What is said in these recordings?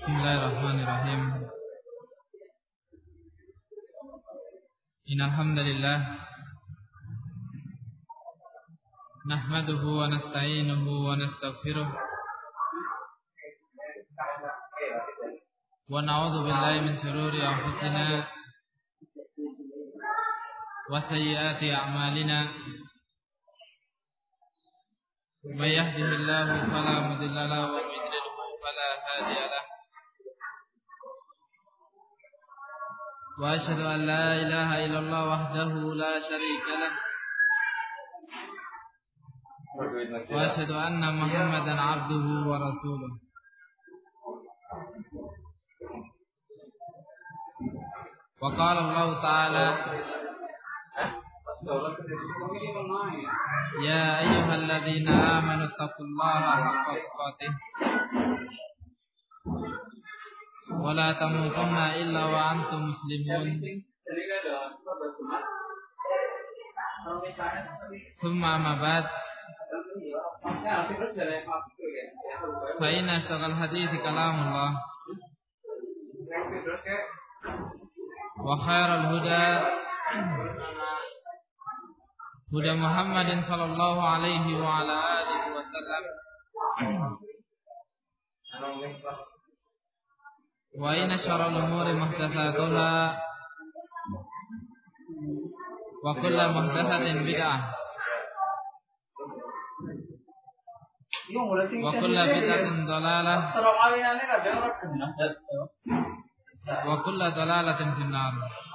Bismillahirrahmanirrahim. Innal hamdalillah nahmaduhu wa nasta'inuhu wa nastaghfiruh wa na'udzu billahi min shururi anfusina wa sayyiati a'malina. May yahdihillahu fala mudilla lahu wa may yudlil fala hadiya lahu. Wa asyhadu an la ilaha illallah wahdahu la syarika lah. Wa asyhadu anna Muhammadan abduhu wa rasuluh. Wa qala Allah ta'ala ya ayyuhalladzina amanu taqullaha haqqa tuqatih wa la tamutunna illa wa antum muslimun. Thumma amma ba'd, fa inna ashtaqal hadithi kalamullah wa khairal huda huda Muhammadin sallallahu alaihi wa ala alihi wasallam, wa inna syarral umuri muhdatsatuha wa kullu muhdatsatin bid'ah wa kullu bid'atin dhalalah wa kullu dhalalatin finnar.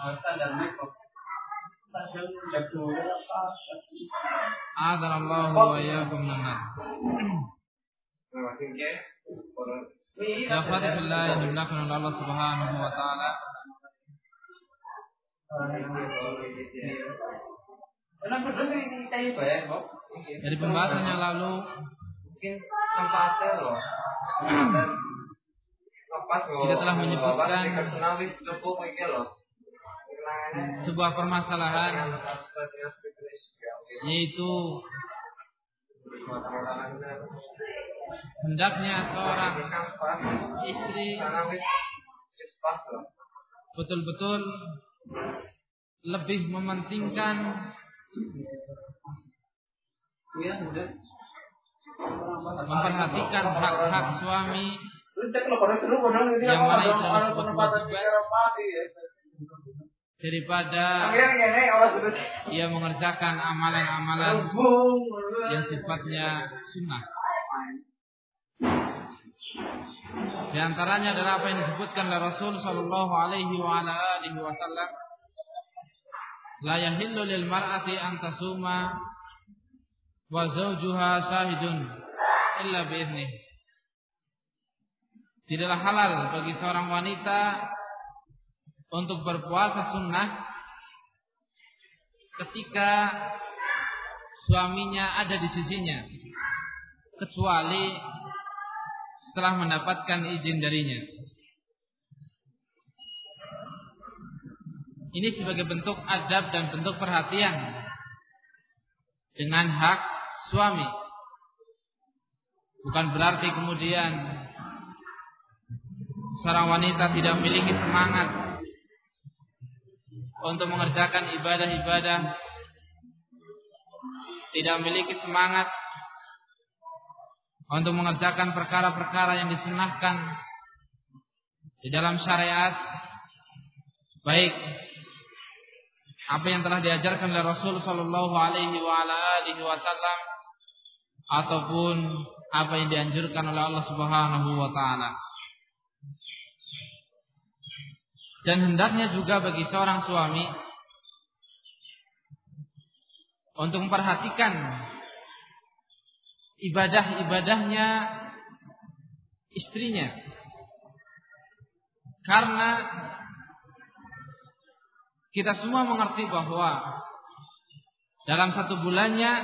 A'adhanallahu wa iyyakum minan nar. Ya Fatihullah yang dimuliakan oleh Allah Subhanahu wa taala. Dari pembahasan yang lalu kita telah menyebutkan sebuah permasalahan, yaitu hendaknya seorang istri betul-betul lebih mementingkan memperhatikan hak-hak suami yang mana itu adalah sebuah kewajiban daripada ia mengerjakan amalan-amalan yang sifatnya sunnah. Di antaranya adalah apa yang disebutkan oleh Rasul sallallahu alaihi wa ala alihi wasallam, la yahillu lil mar'ati an tasuma wa zawjuha syahidun illa bi idnih. Tidaklah halal bagi seorang wanita untuk berpuasa sunnah ketika suaminya ada di sisinya, kecuali setelah mendapatkan izin darinya. Ini sebagai bentuk adab dan bentuk perhatian dengan hak suami. Bukan berarti kemudian seorang wanita tidak memiliki semangat untuk mengerjakan ibadah-ibadah, tidak memiliki semangat untuk mengerjakan perkara-perkara yang disunnahkan di dalam syariat, baik apa yang telah diajarkan oleh Rasul sallallahu alaihi wa ala alihi wasallam ataupun apa yang dianjurkan oleh Allah Subhanahu wa taala. Dan hendaknya juga bagi seorang suami untuk memperhatikan ibadah-ibadahnya istrinya, karena kita semua mengerti bahwa dalam satu bulannya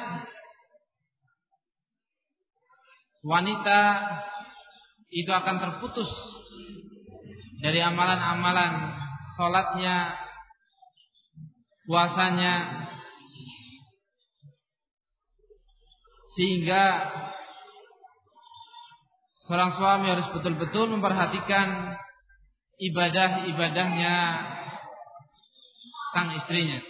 wanita itu akan terputus dari amalan-amalan sholatnya, puasanya, sehingga seorang suami harus betul-betul memperhatikan ibadah-ibadahnya sang istrinya.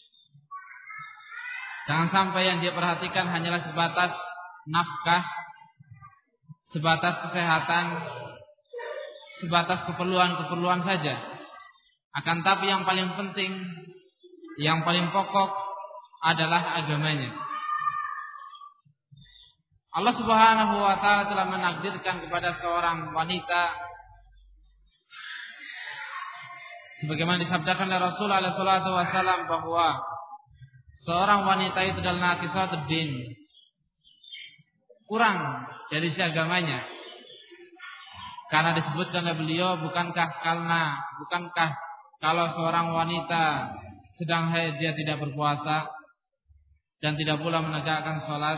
Jangan sampai yang dia perhatikan hanyalah sebatas nafkah, sebatas kesehatan, sebatas keperluan-keperluan saja. Akan tapi yang paling penting, yang paling pokok adalah agamanya. Allah Subhanahu wa taala telah menakdirkan kepada seorang wanita sebagaimana disabdakan oleh Rasul alaihi salatu wasallam bahwa seorang wanita itu adalah naqisatud din, kurang dari sisi agamanya. Karena disebutkan oleh beliau, bukankah kalau seorang wanita sedang haid dia tidak berpuasa dan tidak pula menegakkan salat.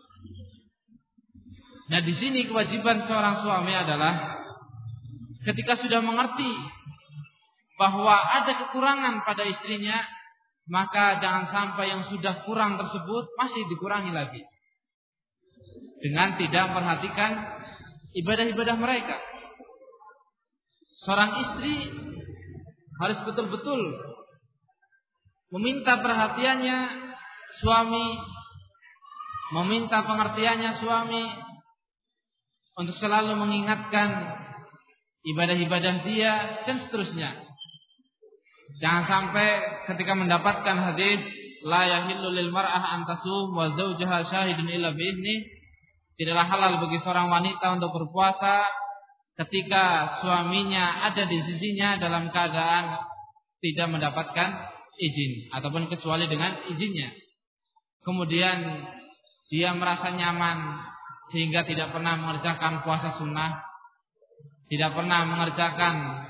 Nah, di sini kewajiban seorang suami adalah ketika sudah mengerti bahwa ada kekurangan pada istrinya, maka jangan sampai yang sudah kurang tersebut masih dikurangi lagi dengan tidak memperhatikan ibadah-ibadah mereka. Seorang istri harus betul-betul meminta perhatiannya suami, meminta pengertiannya suami untuk selalu mengingatkan ibadah-ibadah dia dan seterusnya. Jangan sampai ketika mendapatkan hadis la yahillu lil mar'ah an tasum wa zawjaha syahidun illa bi'idni, tidaklah halal bagi seorang wanita untuk berpuasa ketika suaminya ada di sisinya dalam keadaan tidak mendapatkan izin ataupun kecuali dengan izinnya. Kemudian dia merasa nyaman sehingga tidak pernah mengerjakan puasa sunnah, tidak pernah mengerjakan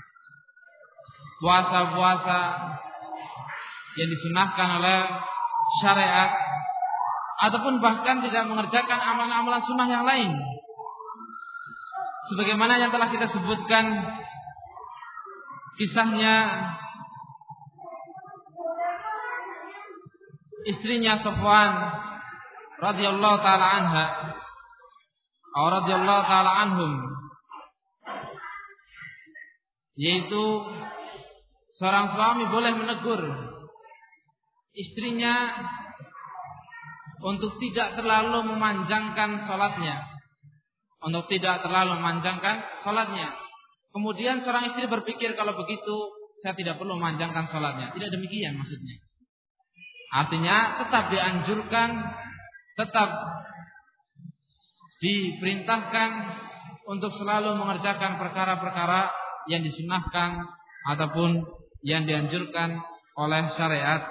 puasa-puasa yang disunahkan oleh syariat, ataupun bahkan tidak mengerjakan amalan-amalan sunnah yang lain. Sebagaimana yang telah kita sebutkan kisahnya istrinya Safwan radhiyallahu taala anha atau radhiyallahu taala anhum, yaitu seorang suami boleh menegur istrinya untuk tidak terlalu memanjangkan salatnya, untuk tidak terlalu memanjangkan salatnya. Kemudian seorang istri berpikir, kalau begitu saya tidak perlu memanjangkan salatnya. Tidak demikian maksudnya. Artinya tetap dianjurkan, tetap diperintahkan untuk selalu mengerjakan perkara-perkara yang disunahkan ataupun yang dianjurkan oleh syariat,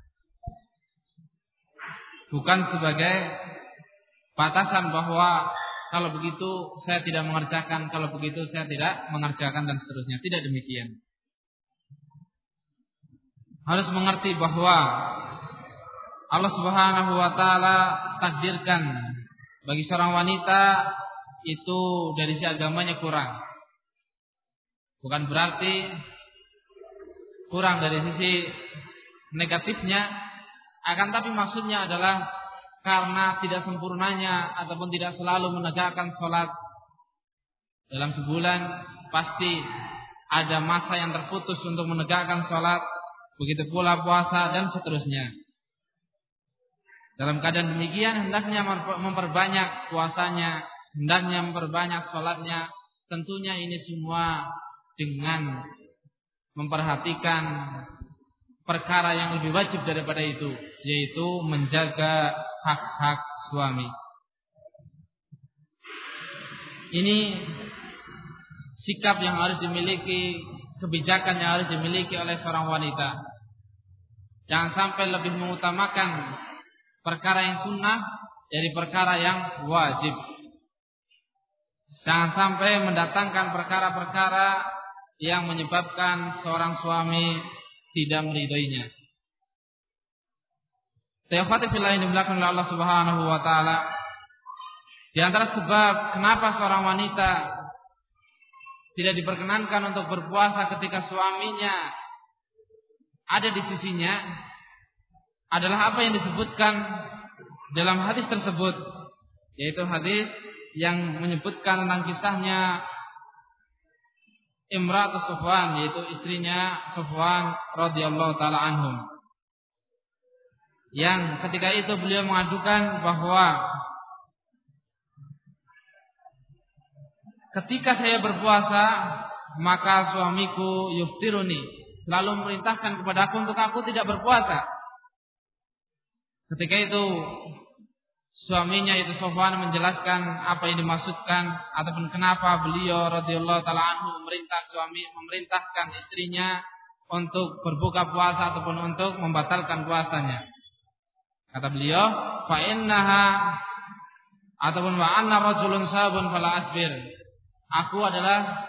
bukan sebagai batasan bahwa kalau begitu saya tidak mengerjakan, kalau begitu saya tidak mengerjakan dan seterusnya. Tidak demikian. Harus mengerti bahwa Allah Subhanahu wa taala takdirkan bagi seorang wanita itu dari sisi agamanya kurang. Bukan berarti kurang dari sisi negatifnya, akan tapi maksudnya adalah karena tidak sempurnanya ataupun tidak selalu menegakkan sholat dalam sebulan, pasti ada masa yang terputus untuk menegakkan sholat, begitu pula puasa dan seterusnya. Dalam keadaan demikian hendaknya memperbanyak puasanya, hendaknya memperbanyak sholatnya. Tentunya ini semua dengan memperhatikan perkara yang lebih wajib daripada itu, yaitu menjaga hak-hak suami. Ini sikap yang harus dimiliki, kebijakan yang harus dimiliki oleh seorang wanita. Jangan sampai lebih mengutamakan perkara yang sunnah dari perkara yang wajib. Jangan sampai mendatangkan perkara-perkara yang menyebabkan seorang suami tidak meridainya. Ikhwati fillah yang dimuliakan oleh Allah Subhanahu wa taala, di antara sebab kenapa seorang wanita tidak diperkenankan untuk berpuasa ketika suaminya ada di sisinya adalah apa yang disebutkan dalam hadis tersebut, yaitu hadis yang menyebutkan tentang kisahnya Imra'atu Safwan, yaitu istrinya Safwan radhiyallahu taala anhum. Yang ketika itu beliau mengadukan bahwa ketika saya berpuasa maka suamiku yuftiruni, selalu memerintahkan kepadaku untuk aku tidak berpuasa. Ketika itu suaminya itu Safwan menjelaskan apa yang dimaksudkan ataupun kenapa beliau radhiyallahu taala anhu memerintahkan istrinya untuk berbuka puasa ataupun untuk membatalkan puasanya. Kata beliau, fa innaha ataupun wa anna rajulun sabun fala asbir. Aku adalah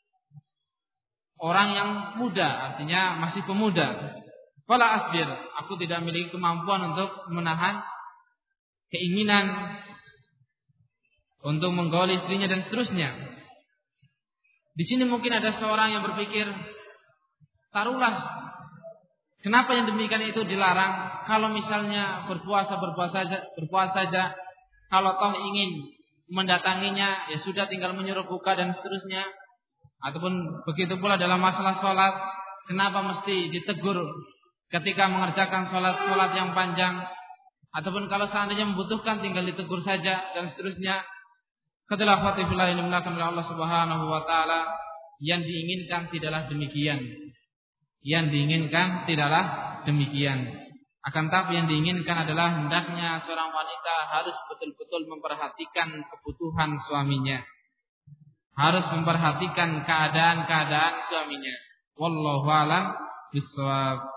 orang yang muda, artinya masih pemuda. Fala asbir, aku tidak memiliki kemampuan untuk menahan keinginan untuk menggauli istrinya dan seterusnya. Di sini mungkin ada seorang yang berpikir, taruhlah, kenapa yang demikian itu dilarang? Kalau misalnya berpuasa saja. Kalau toh ingin mendatanginya, ya sudah tinggal menyuruh buka dan seterusnya. Ataupun begitu pula dalam masalah sholat, kenapa mesti ditegur ketika mengerjakan sholat yang panjang? Ataupun kalau seandainya membutuhkan tinggal ditegur saja dan seterusnya. Katalah khatifillah yang dimulakan oleh Allah Subhanahu wa taala, yang diinginkan tidaklah demikian. Yang diinginkan tidaklah demikian. Akan tapi yang diinginkan adalah hendaknya seorang wanita harus betul-betul memperhatikan kebutuhan suaminya. Harus memperhatikan keadaan-keadaan suaminya. Wallahu a'lam bishawab.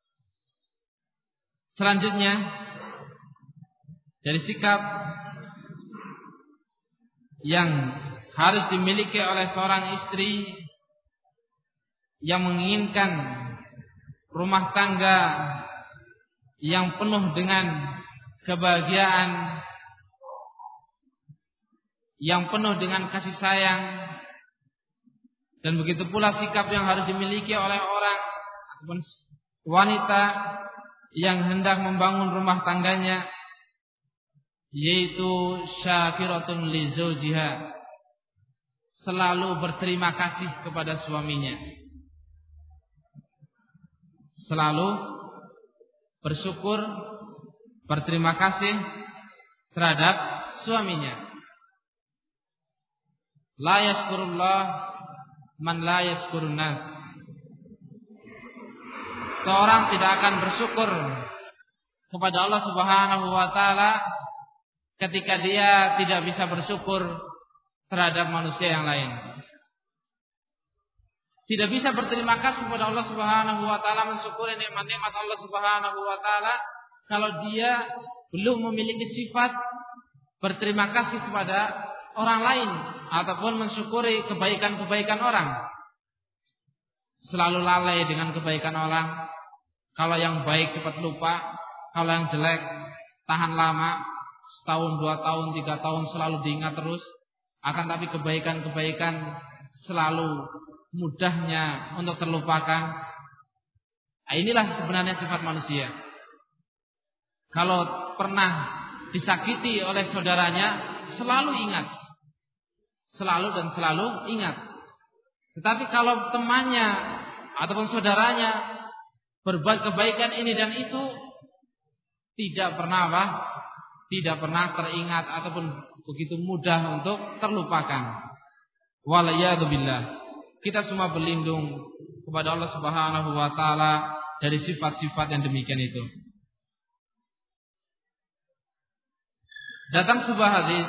Selanjutnya, dari sikap yang harus dimiliki oleh seorang istri yang menginginkan rumah tangga yang penuh dengan kebahagiaan, yang penuh dengan kasih sayang, dan begitu pula sikap yang harus dimiliki oleh orang ataupun wanita yang hendak membangun rumah tangganya, yaitu syakiratun li zawjiha, selalu berterima kasih kepada suaminya, selalu bersyukur, berterima kasih terhadap suaminya. La yashkurullah man la yashkurun nas. Seorang tidak akan bersyukur kepada Allah Subhanahu wa taala ketika dia tidak bisa bersyukur terhadap manusia yang lain. Tidak bisa berterima kasih kepada Allah Subhanahu wa taala, mensyukuri nikmat-nikmat Allah Subhanahu wa taala kalau dia belum memiliki sifat berterima kasih kepada orang lain ataupun mensyukuri kebaikan-kebaikan orang. Selalu lalai dengan kebaikan orang. Kalau yang baik cepat lupa, kalau yang jelek tahan lama, setahun, 2 tahun, 3 tahun selalu diingat terus. Akan tapi kebaikan-kebaikan selalu mudahnya untuk terlupakan. Nah, inilah sebenarnya sifat manusia. Kalau pernah disakiti oleh saudaranya, selalu ingat. Selalu dan selalu ingat. Tetapi kalau temannya ataupun saudaranya berbuat kebaikan ini dan itu, tidak pernah teringat ataupun begitu mudah untuk terlupakan. Waliyadzubillah. Kita semua berlindung kepada Allah Subhanahu wa taala dari sifat-sifat yang demikian itu. Datang sebuah hadis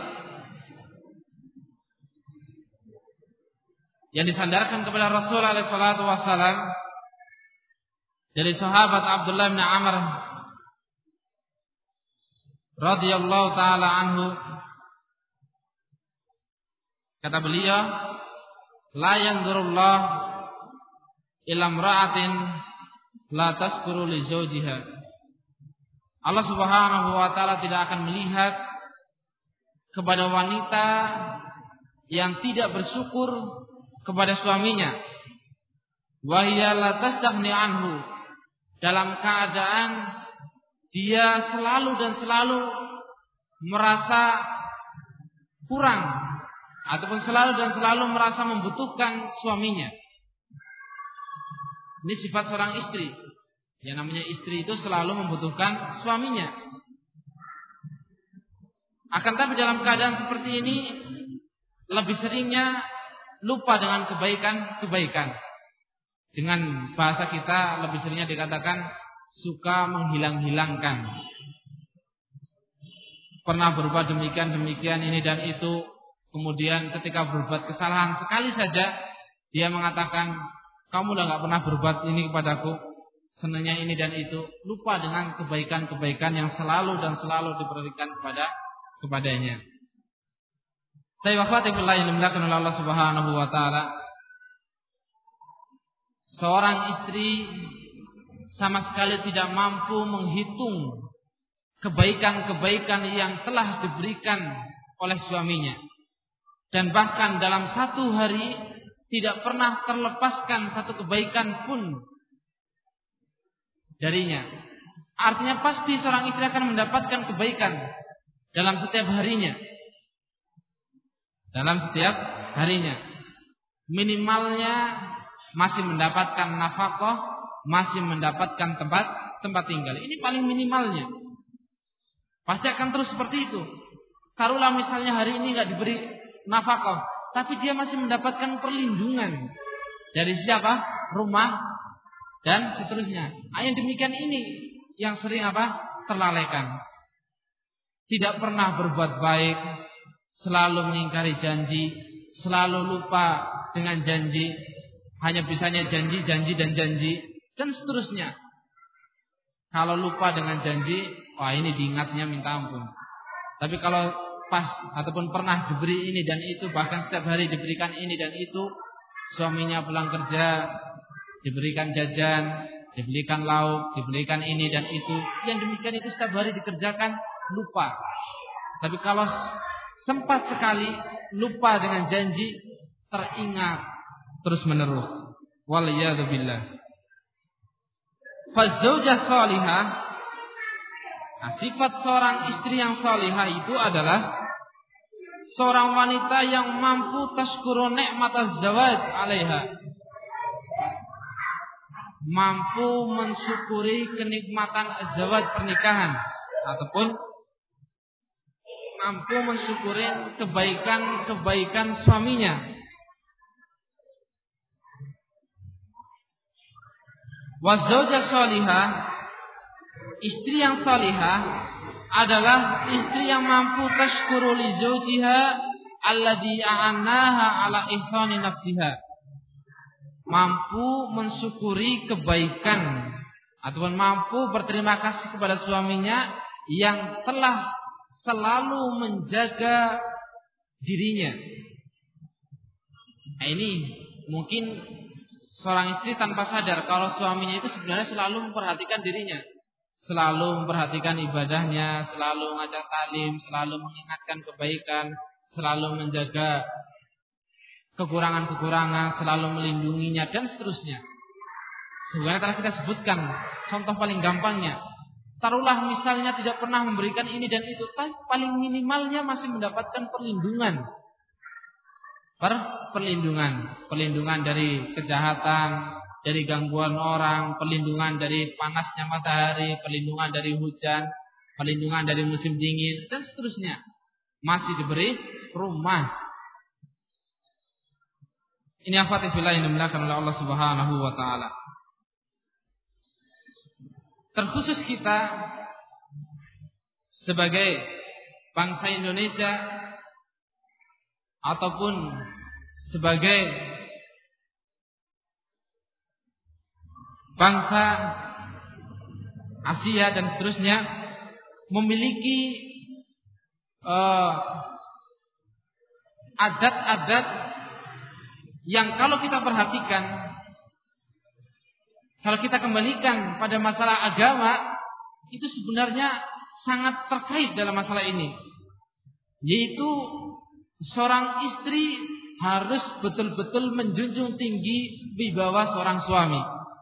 yang disandarkan kepada Rasul alaihi salatu wasallam dari sahabat Abdullah bin Amr radhiyallahu taala anhu. Kata beliau, la yanzurullah ila imra'atin la tashkuru li zawjiha. Allah Subhanahu wa taala tidak akan melihat kepada wanita yang tidak bersyukur kepada suaminya. Wa hiya la tastaghni anhu, dalam keadaan dia selalu dan selalu merasa kurang ataupun selalu merasa membutuhkan suaminya. Ini sifat seorang istri. Yang namanya istri itu selalu membutuhkan suaminya. Akan tapi dalam keadaan seperti ini lebih seringnya lupa dengan kebaikan-kebaikan. Dengan bahasa kita lebih seringnya dikatakan suka menghilang-hilangkan. Pernah berbuat demikian ini dan itu. Kemudian ketika berbuat kesalahan sekali saja dia mengatakan, kamu udah gak pernah berbuat ini kepadaku, senangnya ini dan itu. Lupa dengan kebaikan-kebaikan yang selalu diberikan kepadanya. Tapi wafatifullah yang dimuliakan oleh Allah Subhanahu wa taala, seorang istri sama sekali tidak mampu menghitung kebaikan-kebaikan yang telah diberikan oleh suaminya. Dan bahkan dalam satu hari tidak pernah terlepaskan satu kebaikan pun darinya. Artinya pasti seorang istri akan mendapatkan kebaikan dalam setiap harinya. Minimalnya masih mendapatkan nafkah, masih mendapatkan tempat tinggal. Ini paling minimalnya. Pasti akan terus seperti itu. Taruhlah misalnya hari ini nggak diberi nafkah, tapi dia masih mendapatkan perlindungan dari siapa? Rumah dan seterusnya. Yang demikian ini yang sering terlalaikan. Tidak pernah berbuat baik, selalu mengingkari janji, selalu lupa dengan janji, hanya bisanya janji dan seterusnya. Kalau lupa dengan janji, wah ini diingatnya minta ampun. Tapi kalau pas ataupun pernah diberi ini dan itu, bahkan setiap hari diberikan ini dan itu, suaminya pulang kerja diberikan jajan, diberikan lauk, diberikan ini dan itu, yang demikian itu setiap hari dikerjakan, lupa. Tapi kalau sempat sekali lupa dengan janji, teringat terus menerus. Waliyadzubillah. Fazaujah salihah, sifat seorang istri yang salihah itu adalah seorang wanita yang mampu tashkuru nikmataz zawaj 'alaiha, mampu mensyukuri kenikmatan zawaj pernikahan, ataupun mampu mensyukuri kebaikan suaminya. Wazaujah salihah, istri yang salihah adalah istri yang mampu tashkuru li zawjiha alladhi a'annaha ala ihsani nafsiha, mampu mensyukuri kebaikan ataupun mampu berterima kasih kepada suaminya yang telah selalu menjaga dirinya. Nah, ini mungkin seorang istri tanpa sadar kalau suaminya itu sebenarnya selalu memperhatikan dirinya, selalu memperhatikan ibadahnya, selalu ngajak talim, selalu mengingatkan kebaikan, selalu menjaga kekurangan-kekurangan, selalu melindunginya dan seterusnya. Sebenarnya telah kita sebutkan contoh paling gampangnya. Taruhlah misalnya tidak pernah memberikan ini dan itu, tapi paling minimalnya masih mendapatkan perlindungan. Perlindungan dari kejahatan, dari gangguan orang, perlindungan dari panasnya matahari, perlindungan dari hujan, perlindungan dari musim dingin dan seterusnya. Masih diberi rumah. Ini afatifillah yang dimuliakan oleh Allah Subhanahu wa taala. Terkhusus kita sebagai bangsa Indonesia ataupun sebagai bangsa Asia dan seterusnya, memiliki adat-adat yang kalau kita perhatikan, kalau kita kembalikan pada masalah agama, itu sebenarnya sangat terkait dalam masalah ini. Yaitu seorang istri harus betul-betul menjunjung tinggi wibawa seorang suami.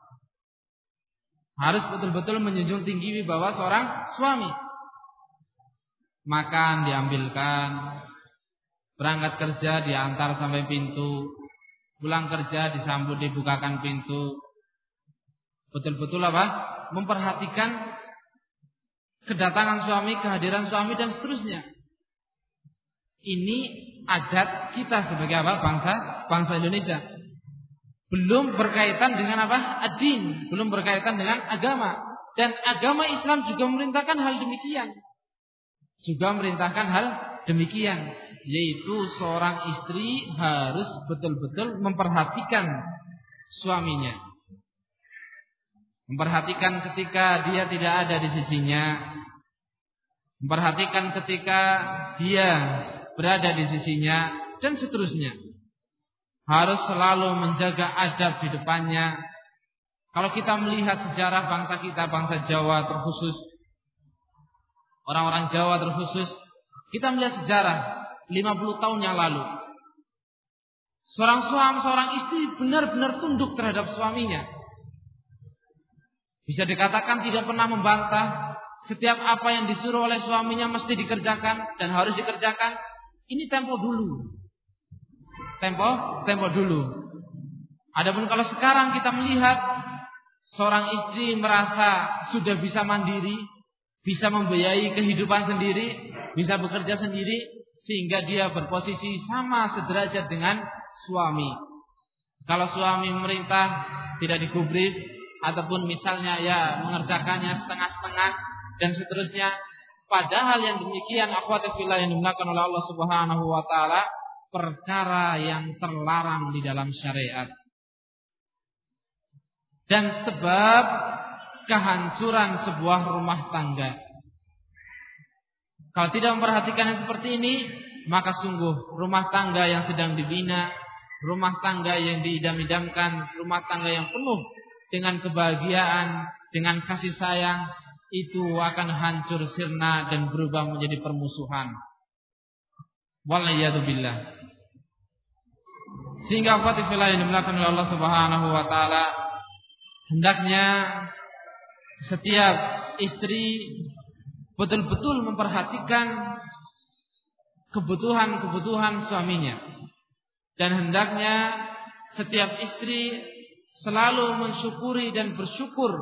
Harus betul-betul menjunjung tinggi wibawa seorang suami. Makan diambilkan, Berangkat kerja diantar sampai pintu, pulang kerja disambut dibukakan pintu. Betul-betul apa? Memperhatikan kedatangan suami, kehadiran suami dan seterusnya. Ini adat kita sebagai apa? Bangsa Indonesia. Belum berkaitan dengan apa? Ad-din, belum berkaitan dengan agama. Dan agama Islam juga memerintahkan hal demikian. Yaitu seorang istri harus betul-betul memperhatikan suaminya. Memperhatikan ketika dia tidak ada di sisinya. Memperhatikan ketika dia berada di sisinya dan seterusnya. Harus selalu menjaga adab di depannya. Kalau kita melihat sejarah bangsa kita, bangsa Jawa terkhusus, orang-orang Jawa terkhusus, kita melihat sejarah 50 tahun yang lalu. Seorang suami, seorang istri benar-benar tunduk terhadap suaminya. Bisa dikatakan tidak pernah membantah. Setiap apa yang disuruh oleh suaminya mesti dikerjakan dan harus dikerjakan. Ini tempo dulu. Tempo dulu. Adapun kalau sekarang kita melihat seorang istri merasa sudah bisa mandiri, bisa membiayai kehidupan sendiri, bisa bekerja sendiri, sehingga dia berposisi sama sederajat dengan suami. Kalau suami memerintah tidak digubris, ataupun misalnya mengerjakannya setengah-setengah dan seterusnya. Padahal yang demikian akhwati fillah yang dimuliakan oleh Allah Subhanahu wa taala, perkara yang terlarang di dalam syariat. Dan sebab kehancuran sebuah rumah tangga. Kalau tidak memperhatikan yang seperti ini, maka sungguh rumah tangga yang sedang dibina, rumah tangga yang diidam-idamkan, rumah tangga yang penuh dengan kebahagiaan, dengan kasih sayang, itu akan hancur sirna dan berubah menjadi permusuhan. Waliyadzubillah. Sehingga akhwati fillah yang dimuliakan oleh Allah Subhanahu wa taala, hendaknya setiap istri betul-betul memperhatikan kebutuhan-kebutuhan suaminya. Dan hendaknya setiap istri selalu mensyukuri dan bersyukur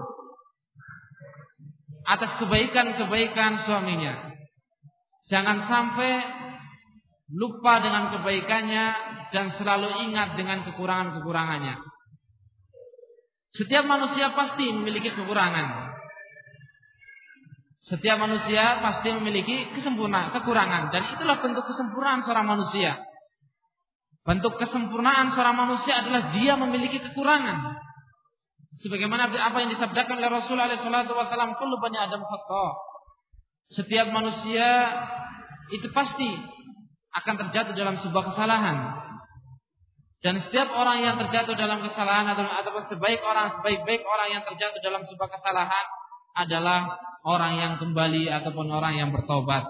atas kebaikan-kebaikan suaminya. Jangan sampai lupa dengan kebaikannya dan selalu ingat dengan kekurangan-kekurangannya. Setiap manusia pasti memiliki kekurangan. Setiap manusia pasti memiliki kekurangan, dan itulah bentuk kesempurnaan seorang manusia. Bentuk kesempurnaan seorang manusia adalah dia memiliki kekurangan. Sebagaimana apa yang disabdakan oleh Rasulullah SAW, kullu bani Adam khata'. Setiap manusia itu pasti akan terjatuh dalam sebuah kesalahan. Dan setiap orang yang terjatuh dalam kesalahan ataupun sebaik-baik orang yang terjatuh dalam sebuah kesalahan adalah orang yang kembali ataupun orang yang bertobat.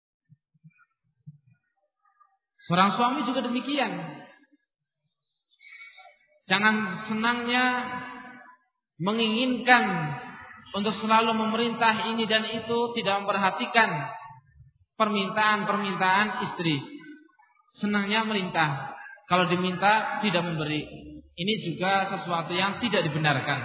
Seorang suami juga demikian. Jangan senangnya menginginkan untuk selalu memerintah ini dan itu, tidak memperhatikan permintaan-permintaan istri. Senangnya merintah, kalau diminta tidak memberi. Ini juga sesuatu yang tidak dibenarkan.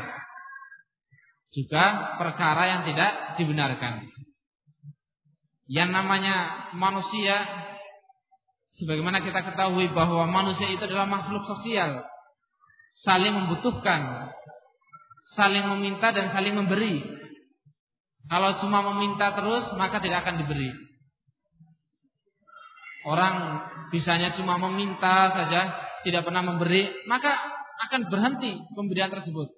Juga perkara yang tidak dibenarkan. Yang namanya manusia, sebagaimana kita ketahui bahwa manusia itu adalah makhluk sosial, saling membutuhkan, saling meminta dan saling memberi. Kalau cuma meminta terus, maka tidak akan diberi. Orang bisanya cuma meminta saja, tidak pernah memberi, maka akan berhenti pemberian tersebut.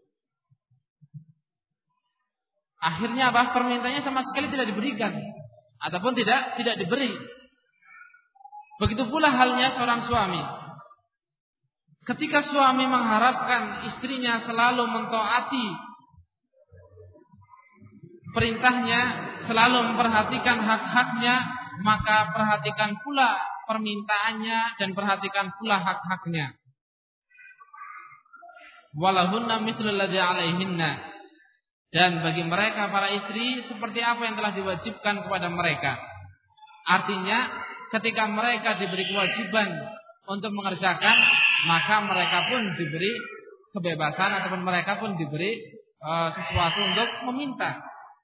Akhirnya apa? Permintaannya sama sekali tidak diberikan, ataupun tidak diberi. Begitu pula halnya seorang suami. Ketika suami mengharapkan istrinya selalu mentaati perintahnya, selalu memperhatikan hak-haknya, maka perhatikan pula permintaannya dan perhatikan pula hak-haknya. Walahunna mithlul ladzi 'alaihinna. Dan bagi mereka para istri seperti apa yang telah diwajibkan kepada mereka. Artinya ketika mereka diberi kewajiban untuk mengerjakan, maka mereka pun diberi kebebasan ataupun mereka pun diberi sesuatu untuk meminta.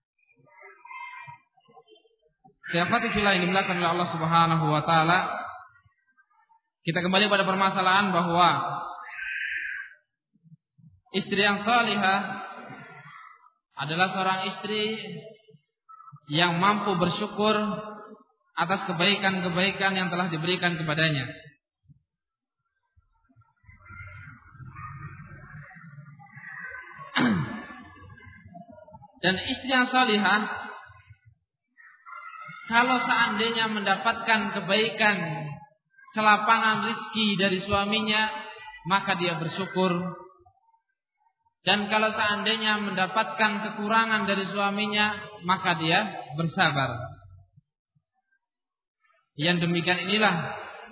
Khilafati fillah ini dimuliakan oleh Allah Subhanahu wa taala. Kita kembali pada permasalahan bahwa istri yang salihah adalah seorang istri yang mampu bersyukur atas kebaikan-kebaikan yang telah diberikan kepadanya. Dan istri yang salihah, kalau seandainya mendapatkan kebaikan, kelapangan rizki dari suaminya, maka dia bersyukur. Dan kalau seandainya mendapatkan kekurangan dari suaminya, maka dia bersabar. Yang demikian inilah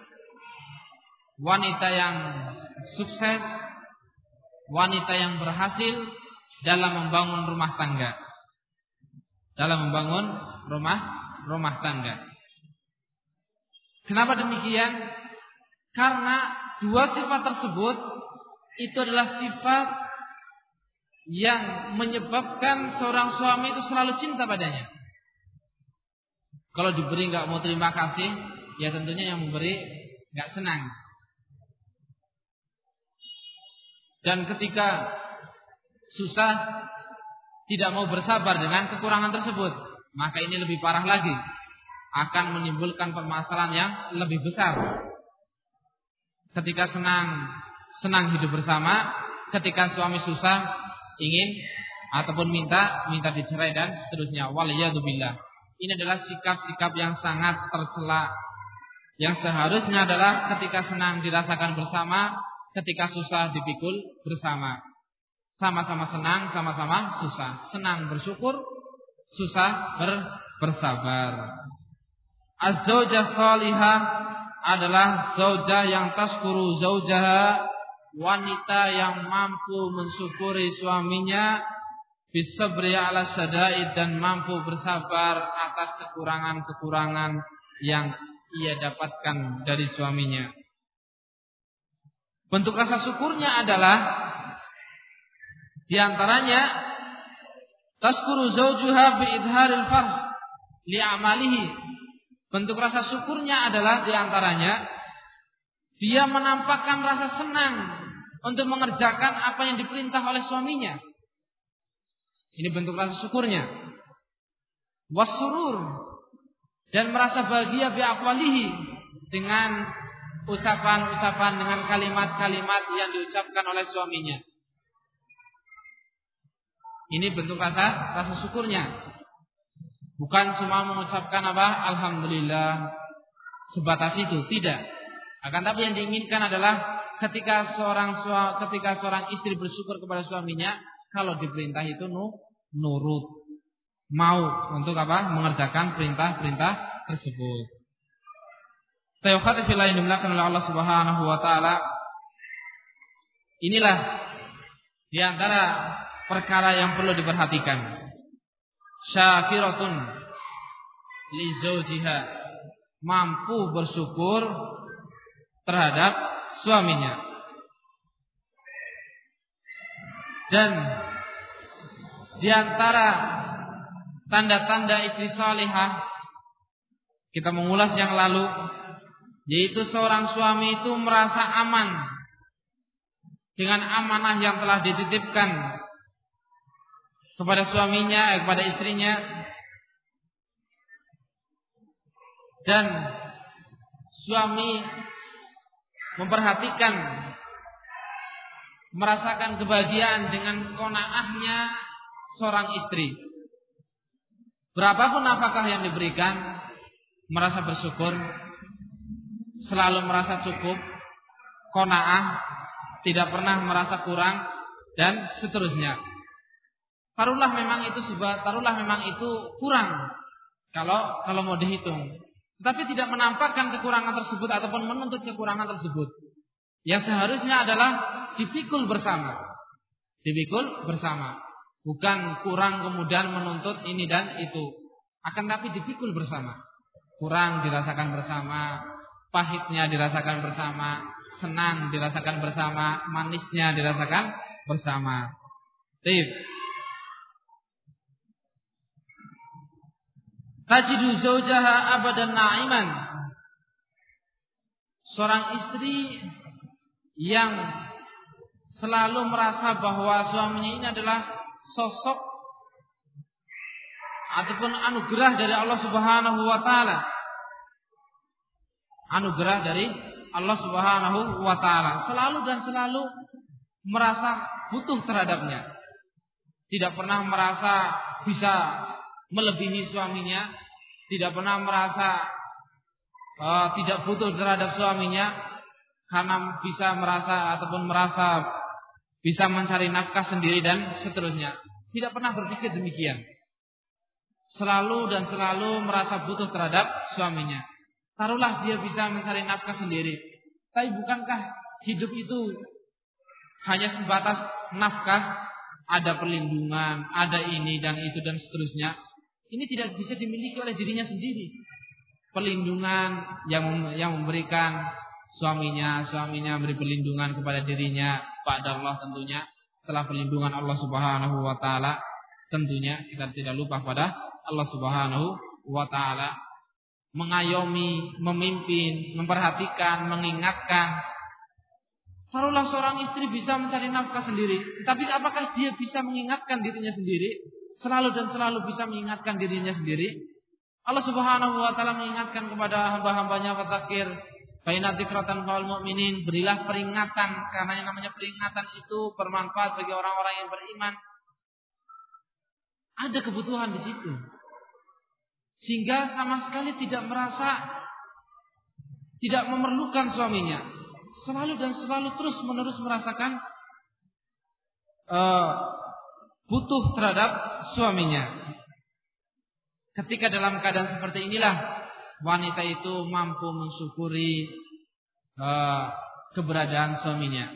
wanita yang sukses, wanita yang berhasil dalam membangun rumah tangga. Dalam membangun rumah tangga. Kenapa demikian? Karena dua sifat tersebut itu adalah sifat yang menyebabkan seorang suami itu selalu cinta padanya. Kalau diberi nggak mau terima kasih, ya tentunya yang memberi nggak senang. Dan ketika susah, tidak mau bersabar dengan kekurangan tersebut, maka ini lebih parah lagi, akan menimbulkan permasalahan yang lebih besar. Ketika senang hidup bersama, ketika suami susah ingin ataupun minta dicerai dan seterusnya. Waliyadzubillah. Ini adalah sikap-sikap yang sangat tercela. Yang seharusnya adalah ketika senang dirasakan bersama, ketika susah dipikul bersama. Sama-sama senang, sama-sama susah. Senang bersyukur, susah bersabar. Az-zaujah salihah adalah zaujah yang taskuru zaujaha, wanita yang mampu mensyukuri suaminya, bisabri ala sadaid, dan mampu bersabar atas kekurangan-kekurangan yang ia dapatkan dari suaminya. Bentuk rasa syukurnya adalah di antaranya taskuru zaujuha bi idharil farh li amalihi. Bentuk rasa syukurnya adalah di antaranya dia menampakkan rasa senang untuk mengerjakan apa yang diperintah oleh suaminya. Ini bentuk rasa syukurnya. Wasurur, dan merasa bahagia bi aqwalihi, dengan ucapan-ucapan, dengan kalimat-kalimat yang diucapkan oleh suaminya. Ini bentuk rasa syukurnya. Bukan cuma mengucapkan apa? Alhamdulillah, sebatas itu, tidak. Akan tapi yang diinginkan adalah ketika seorang istri bersyukur kepada suaminya, kalau diperintah itu nurut, mau untuk apa? Mengerjakan perintah-perintah tersebut. Tayyukhati fillah yang dimuliakan oleh Allah Subhanahu wa taala. Inilah di antara perkara yang perlu diperhatikan. Syakiratun li zaujiha, mampu bersyukur terhadap suaminya. Dan di antara tanda-tanda istri salihah, kita mengulas yang lalu, yaitu seorang suami itu merasa aman dengan amanah yang telah dititipkan kepada suaminya, kepada istrinya, dan suami memperhatikan, merasakan kebahagiaan dengan qanaahnya seorang istri. Berapapun nafkah yang diberikan, merasa bersyukur, selalu merasa cukup, qanaah, tidak pernah merasa kurang, dan seterusnya. Taruhlah memang itu kurang kalau mau dihitung, tetapi tidak menampakkan kekurangan tersebut ataupun menuntut kekurangan tersebut. Yang seharusnya adalah dipikul bersama, bukan kurang kemudian menuntut ini dan itu, akan tapi dipikul bersama. kurang dirasakan bersama, pahitnya dirasakan bersama, senang dirasakan bersama, manisnya dirasakan bersama. Baik. Tajidu zaujaha abadan na'iman. Seorang istri yang selalu merasa bahwa suaminya ini adalah sosok ataupun anugerah dari Allah Subhanahu wa taala. Anugerah dari Allah Subhanahu wa taala. Selalu dan selalu merasa butuh terhadapnya. Tidak pernah merasa bisa melebihi suaminya, tidak pernah merasa tidak butuh terhadap suaminya karena bisa merasa ataupun merasa bisa mencari nafkah sendiri dan seterusnya. Tidak pernah berpikir demikian. Selalu dan selalu merasa butuh terhadap suaminya. Taruhlah dia bisa mencari nafkah sendiri, tapi bukankah hidup itu hanya sebatas nafkah? Ada perlindungan, ada ini dan itu dan seterusnya. Ini tidak bisa dimiliki oleh dirinya sendiri. Perlindungan yang memberikan suaminya beri perlindungan kepada dirinya, pada Allah tentunya. Setelah perlindungan Allah Subhanahu wa taala, tentunya kita tidak lupa pada Allah Subhanahu wa taala. Mengayomi, memimpin, memperhatikan, mengingatkan. Taruhlah seorang istri bisa mencari nafkah sendiri, tapi apakah dia bisa mengingatkan dirinya sendiri? Selalu dan selalu bisa mengingatkan dirinya sendiri? Allah Subhanahu wa taala mengingatkan kepada hamba-hambanya, fadzakir fa inna dzikratan lil mu'minin, berilah peringatan, karena yang namanya peringatan itu bermanfaat bagi orang-orang yang beriman. Ada kebutuhan di situ. Sehingga sama sekali tidak merasa tidak memerlukan suaminya. Selalu dan selalu terus-menerus merasakan butuh terhadap suaminya. Ketika dalam keadaan seperti inilah wanita itu mampu mensyukuri keberadaan suaminya.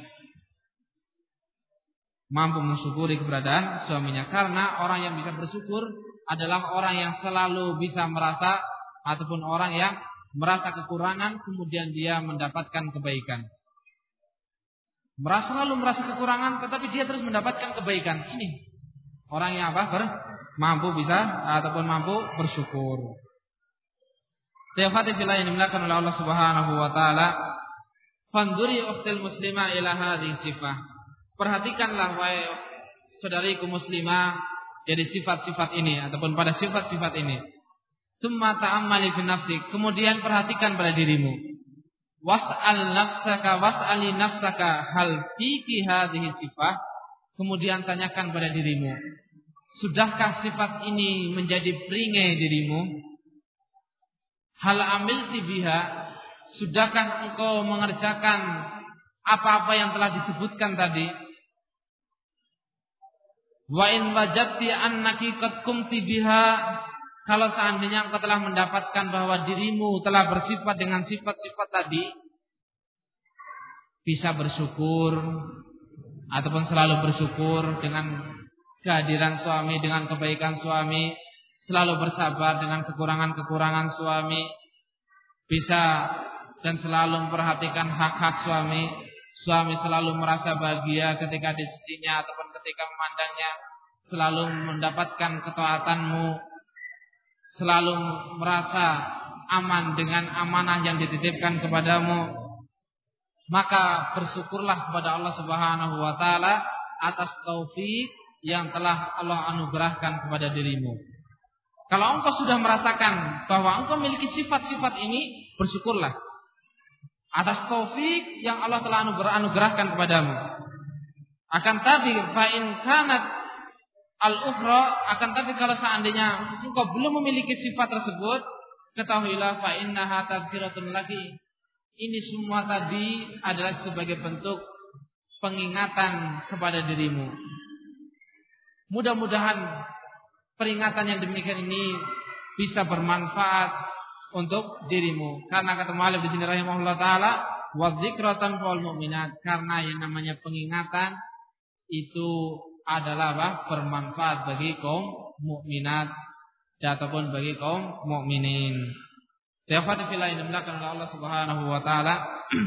Mampu mensyukuri keberadaan suaminya. Karena orang yang bisa bersyukur adalah orang yang selalu bisa merasa, ataupun orang yang merasa kekurangan kemudian dia mendapatkan kebaikan. Selalu merasa kekurangan tetapi dia terus mendapatkan kebaikan. Ini orang yang mampu bisa ataupun mampu bersyukur. Tafati fillah yang dimuliakan oleh Allah Subhanahu wa taala. Fanduri ukhtil muslimah ila hadhihi sifah. Perhatikanlah wahai saudariku muslimah dari sifat-sifat ini ataupun pada sifat-sifat ini. Tsumma ta'ammali fi nafsik, kemudian perhatikan pada dirimu. Was'al was'ali nafsaka hal fiki hadhihi sifah. Kemudian tanyakan pada dirimu, sudahkah sifat ini menjadi perisai dirimu? Hal amilti biha, sudahkah engkau mengerjakan apa-apa yang telah disebutkan tadi? Wa in wajadti annaki qad qumti biha, kalau seandainya engkau telah mendapatkan bahwa dirimu telah bersifat dengan sifat-sifat tadi, bisa bersyukur ataupun selalu bersyukur dengan kehadiran suami, dengan kebaikan suami, selalu bersabar dengan kekurangan-kekurangan suami, bisa dan selalu memperhatikan hak-hak suami. Suami selalu merasa bahagia ketika di sisinya ataupun ketika memandangnya, selalu mendapatkan ketaatanmu, selalu merasa aman dengan amanah yang dititipkan kepadamu, maka bersyukurlah kepada Allah Subhanahu wa taala atas taufik yang telah Allah anugerahkan kepada dirimu. Kalau engkau sudah merasakan bahwa engkau memiliki sifat-sifat ini, bersyukurlah atas taufik yang Allah telah anugerahkan kepadamu. Akan tapi fa in kanat al-ukhra, akan tapi kalau seandainya engkau belum memiliki sifat tersebut, ketahuilah fa innaha tadhkiratun laki. Ini semua tadi adalah sebagai bentuk pengingatan kepada dirimu. Mudah-mudahan peringatan yang demikian ini bisa bermanfaat untuk dirimu. Karena kata mu'allif di sini rahimahullah taala, wa dzikratan lil mu'minat, karena yang namanya pengingatan itu adalah bermanfaat bagi kaum mukminat ataupun bagi kaum mukminin. Ikhwati fillah yang dimuliakan oleh Allah Subhanahu wa taala.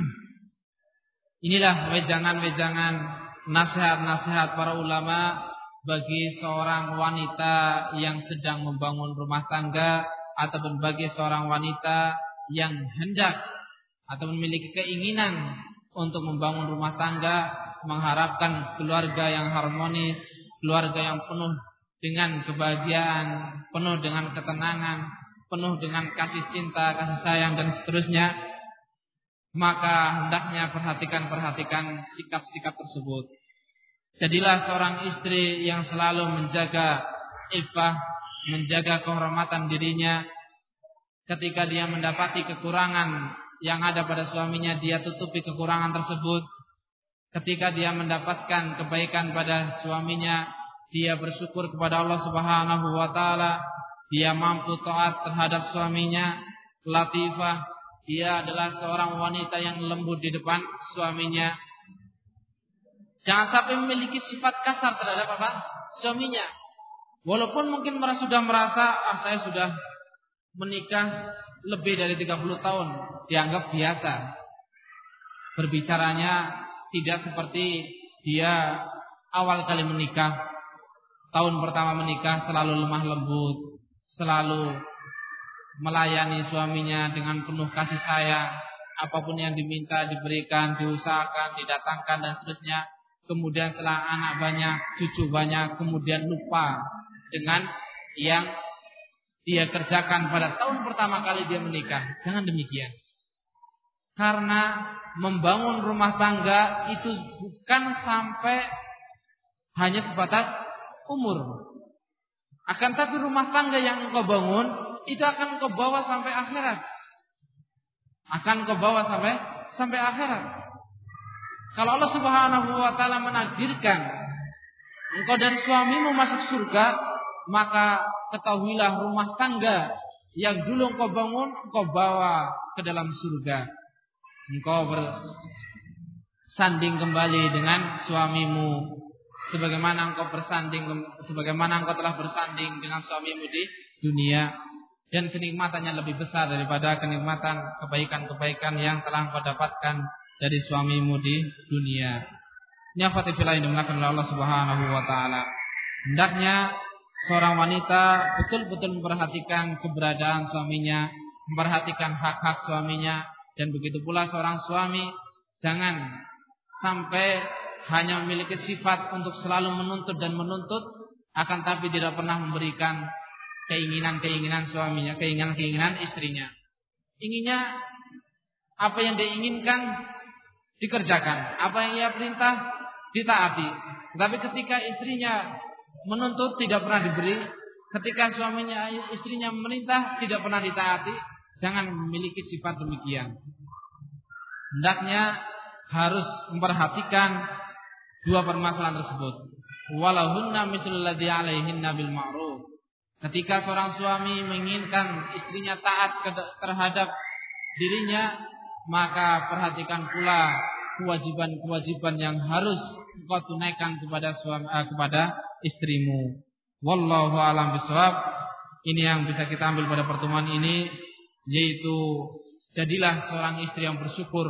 Inilah wejangan-wejangan nasihat-nasihat para ulama bagi seorang wanita yang sedang membangun rumah tangga ataupun bagi seorang wanita yang hendak atau memiliki keinginan untuk membangun rumah tangga, mengharapkan keluarga yang harmonis, keluarga yang penuh dengan kebahagiaan, penuh dengan ketenangan, penuh dengan kasih cinta, kasih sayang dan seterusnya, maka hendaknya perhatikan sikap-sikap tersebut. Jadilah seorang istri yang selalu menjaga iffah, menjaga kehormatan dirinya. Ketika dia mendapati kekurangan yang ada pada suaminya, dia tutupi kekurangan tersebut. Ketika dia mendapatkan kebaikan pada suaminya, dia bersyukur kepada Allah Subhanahu wa taala. Dia mampu taat terhadap suaminya, latifah. Dia adalah seorang wanita yang lembut di depan suaminya. Jangan sampai memiliki sifat kasar terhadap suaminya. Walaupun mungkin sudah merasa, saya sudah menikah lebih dari 30 tahun, dianggap biasa. Berbicaranya tidak seperti dia awal kali menikah. Tahun pertama menikah selalu lemah lembut, selalu melayani suaminya dengan penuh kasih sayang. Apapun yang diminta diberikan, diusahakan, didatangkan dan seterusnya. Kemudian setelah anak banyak, cucu banyak, kemudian lupa dengan yang dia kerjakan pada tahun pertama kali dia menikah. Jangan demikian. Karena membangun rumah tangga itu bukan sampai hanya sebatas umur. Akan tapi rumah tangga yang engkau bangun itu akan engkau bawa sampai akhirat. Sampai akhirat. Kalau Allah Subhanahu wa taala menakdirkan engkau dan suamimu masuk surga, maka ketahuilah rumah tangga yang dulu engkau bangun engkau bawa ke dalam surga. Engkau bersanding kembali dengan suamimu sebagaimana engkau telah bersanding dengan suamimu di dunia, dan kenikmatannya lebih besar daripada kenikmatan kebaikan-kebaikan yang telah engkau dapatkan dari suamimu di dunia. Nyafati fillah yang dimuliakan oleh Allah Subhanahu wa taala. Hendaknya seorang wanita betul-betul memperhatikan keberadaan suaminya, memperhatikan hak-hak suaminya, dan begitu pula seorang suami jangan sampai hanya memiliki sifat untuk selalu menuntut, akan tapi tidak pernah memberikan keinginan-keinginan suaminya, keinginan-keinginan istrinya. Inginnya apa yang dia inginkan dikerjakan, apa yang ia perintah ditaati. Tetapi ketika istrinya menuntut tidak pernah diberi, ketika istrinya memerintah tidak pernah ditaati, jangan memiliki sifat demikian. Hendaknya harus memperhatikan dua permasalahan tersebut. Walahunna mislul ladzi 'alaihinna bil ma'ruf. Ketika seorang suami menginginkan istrinya taat terhadap dirinya, maka perhatikan pula kewajiban-kewajiban yang harus engkau tunaikan kepada istrimu. Wallahu a'lam bishawab. Ini yang bisa kita ambil pada pertemuan ini, yaitu jadilah seorang istri yang bersyukur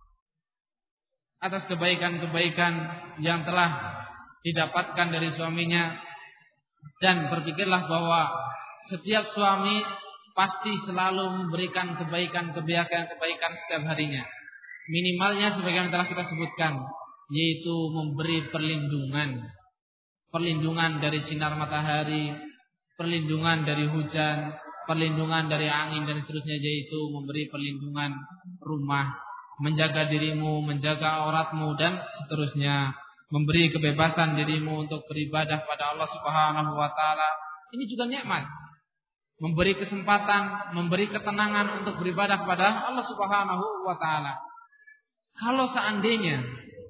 atas kebaikan-kebaikan yang telah didapatkan dari suaminya, dan berpikirlah bahwa setiap suami pasti selalu memberikan kebaikan setiap harinya. Minimalnya sebagaimana telah kita sebutkan, yaitu memberi perlindungan dari sinar matahari, perlindungan dari hujan, perlindungan dari angin dan seterusnya, yaitu memberi perlindungan rumah, menjaga dirimu, menjaga auratmu dan seterusnya, memberi kebebasan dirimu untuk beribadah pada Allah Subhanahu wa taala. Ini juga nikmat. Memberi kesempatan, memberi ketenangan untuk beribadah kepada Allah Subhanahu wa taala. Kalau seandainya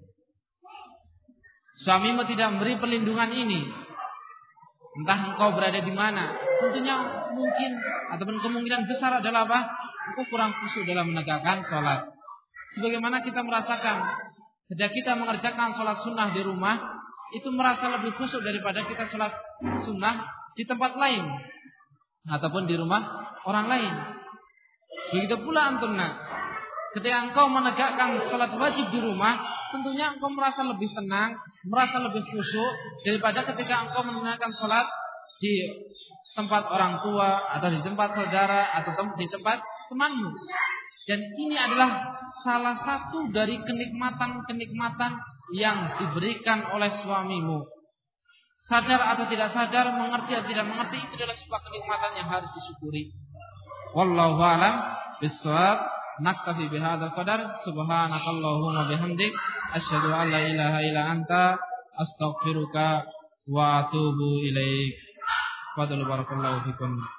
suamimu tidak memberi perlindungan ini, entah engkau berada di mana, tentunya mungkin ataupun kemungkinan besar adalah apa? Engkau kurang khusyuk dalam menegakkan sholat. Sebagaimana kita merasakan ketika kita mengerjakan sholat sunnah di rumah, itu merasa lebih khusyuk daripada kita sholat sunnah di tempat lain ataupun di rumah orang lain. Begitu pula antum ketika engkau menegakkan salat wajib di rumah, tentunya engkau merasa lebih tenang, merasa lebih khusyuk daripada ketika engkau menunaikan salat di tempat orang tua atau di tempat saudara atau di tempat temanmu. Dan ini adalah salah satu dari kenikmatan-kenikmatan yang diberikan oleh suamimu. Sadar atau tidak sadar, mengerti atau tidak mengerti, itu adalah sebuah kenikmatan yang harus disyukuri. Wallahu a'lam bishawab. Naktafi bihadzal qadar. Subhanakallahumma bihamdik asyhadu an la ilaha illa anta astaghfiruka wa atubu ilaik. Wa barakallahu fikum.